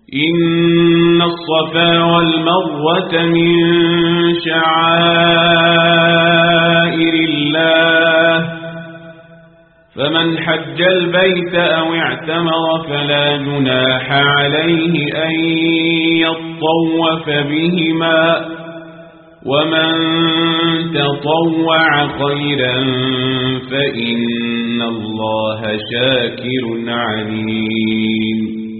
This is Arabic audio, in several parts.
إن الصفا والمروة من شعائر الله فمن حج البيت أو اعتمر فلا جناح عليه أن يطوف بهما ومن تطوع خيرا فإن الله شاكر عليم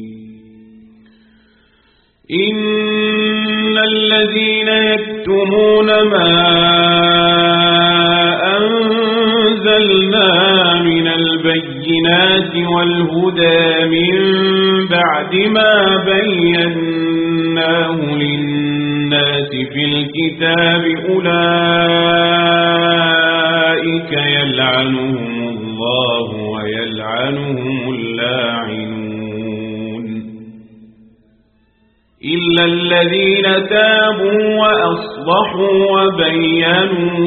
إن الذين يكتمون ما أنزلنا من البينات والهدى من بعد ما بيناه للناس في الكتاب أولئك يلعنهم الله ويلعنهم اللاعنون إلا الذين تابوا وأصلحوا وبينوا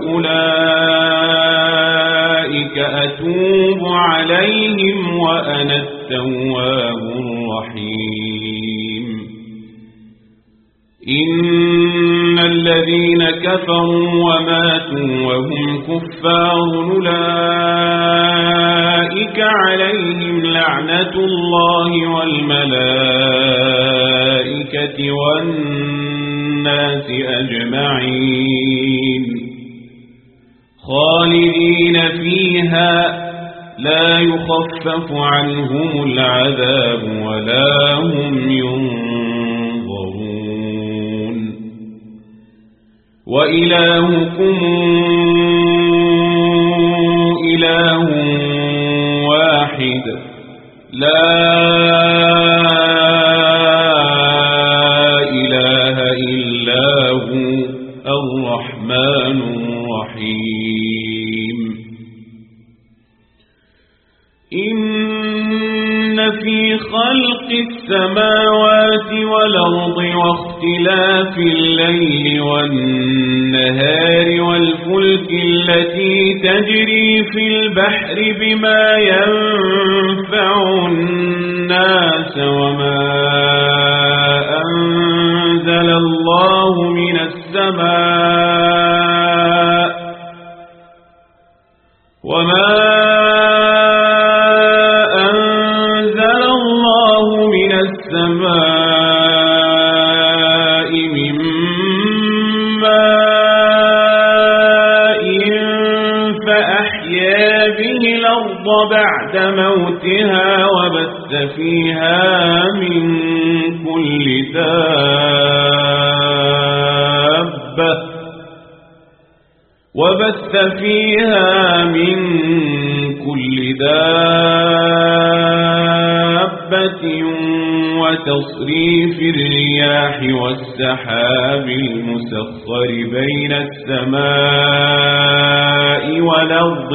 فأولئك أتوب عليهم وأنا التواب الرحيم إن الذين كفروا وماتوا وهم كفار أولئك عليهم لعنة الله والملائكة والناس أجمعين خالدين فيها لا يخفف عنهم العذاب ولا هم ينظرون وإلهكم إله واحد لا إله إلا هو الرحمن الرحيم إن في خلق السماوات والأرض واختلاف الليل والنهار والفلك التي تجري في البحر بما ينفع الناس وما أنزل الله من السماء من ماء فأحيا به الأرض بعد موتها وبث فيها من كل دابة وتصريف الرياح والسحاب المسخر بين السماء والأرض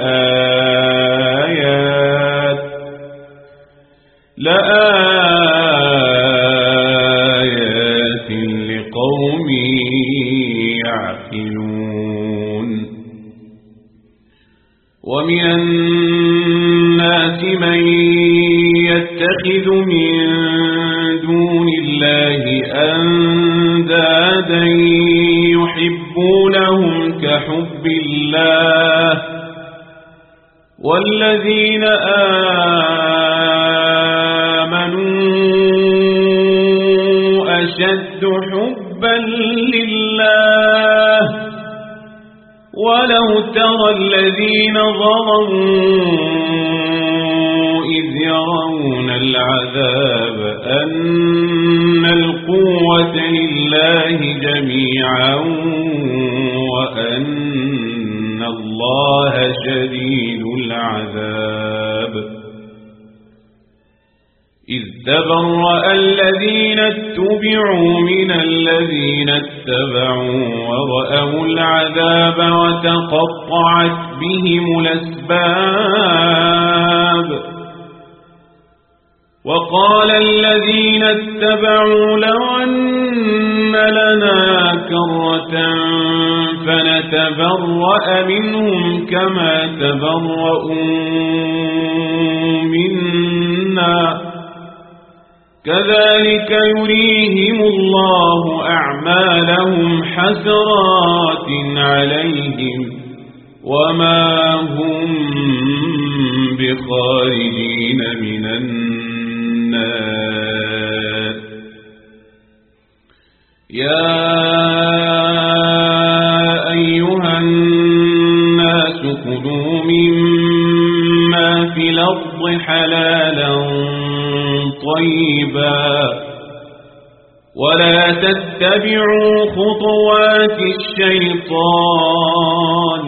لآيات لقوم يعقلون ومن الناس من يتخذ من دون الله أندادا يحبونهم كحب الله والذين آمنوا أشد حبا لله ولو ترى الذين ظلموا إذ يرون العذاب أن القوة لله جميعا وأن الله شديد العذاب إذ تبرأ الذين اتبعوا من الذين اتبعوا ورأوا العذاب وتقطعت بهم الأسباب وقال الذين اتبعوا لو أن لنا كرة فنتبرأ منهم كما تبرؤوا منا كذلك يريهم الله أعمالهم حسرات عليهم وما هم بخارجين من النار. يا أيها الناس كلوا مما في الأرض حلالا طيبا ولا تتبعوا خطوات الشيطان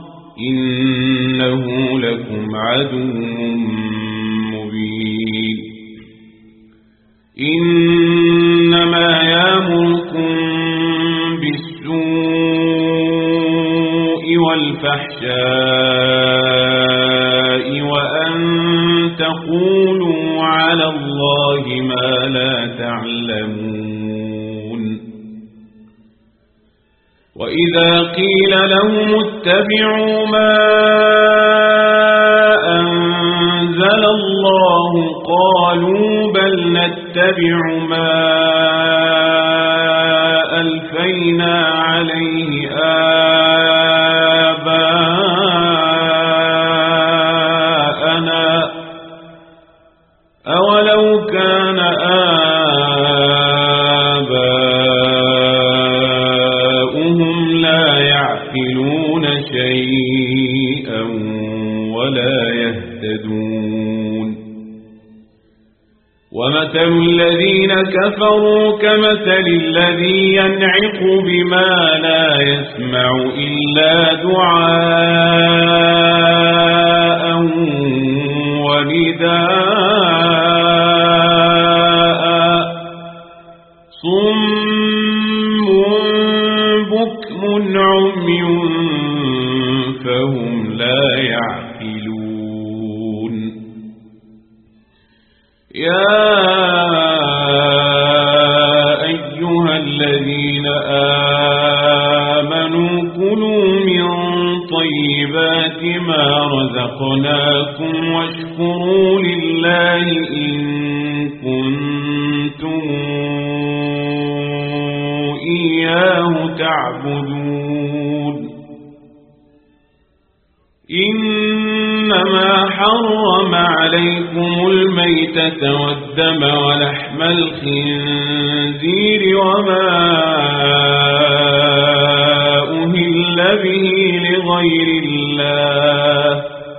إنه لكم عدو مبين. إنما يأمركم بالسوء والفحشاء وأن تقولوا على الله ما لا تعلمون. وإذا قيل لهم اتبعوا ما أنزل الله قالوا بل نتبع ما ألفينا عليه آباءنا أولو كان آباؤهم لا يعقلون شيئا ولا يهتدون. ومثل الذين كفروا كمثل الذي ينعق بما لا يسمع إلا دعاء ونداء صم بكم عمي فهم لا يعقلون. يا أيها الذين آمنوا كلوا من طيبات ما رزقناكم واشكروا لله إن كنتم إياه تعبدون. إنما حرم عليكم الميتة والدم ولحم الخنزير وما أهل به لغير الله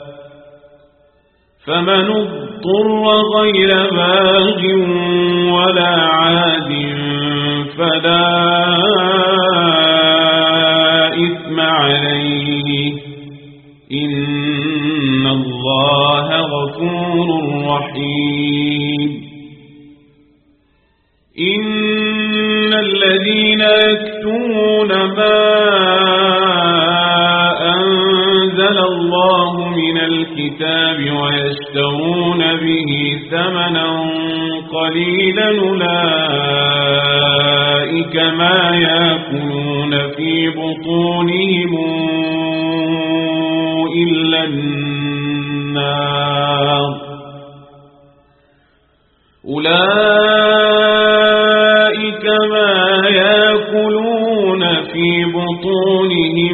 فمن اضطر غير باغ ولا عاد فلا إثم عليه إن الله غفور رحيم. إن الذين يكتمون ما أنزل الله من الكتاب ويشترون به ثمنا قليلا أولئك ما يأكلون في بطونهم إلا النار. أولئك ما يأكلون في بطونهم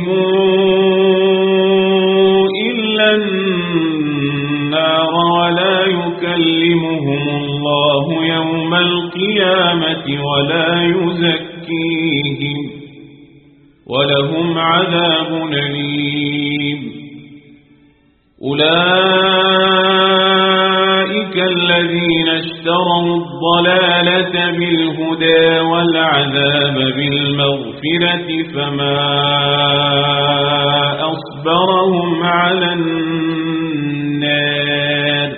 إلا النار ولا يكلمهم الله يوم القيامة ولا يزكيهم ولهم عذاب أليم. أولئك الذين اشتروا الضلالة بالهدى والعذاب بالمغفرة فما أصبرهم على النار.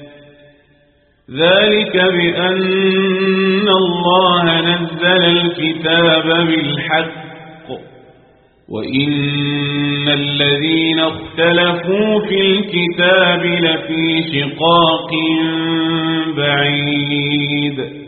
ذلك بأن الله نزل الكتاب بالحق وإن الذين اختلفوا في الكتاب لفي شقاق بعيد.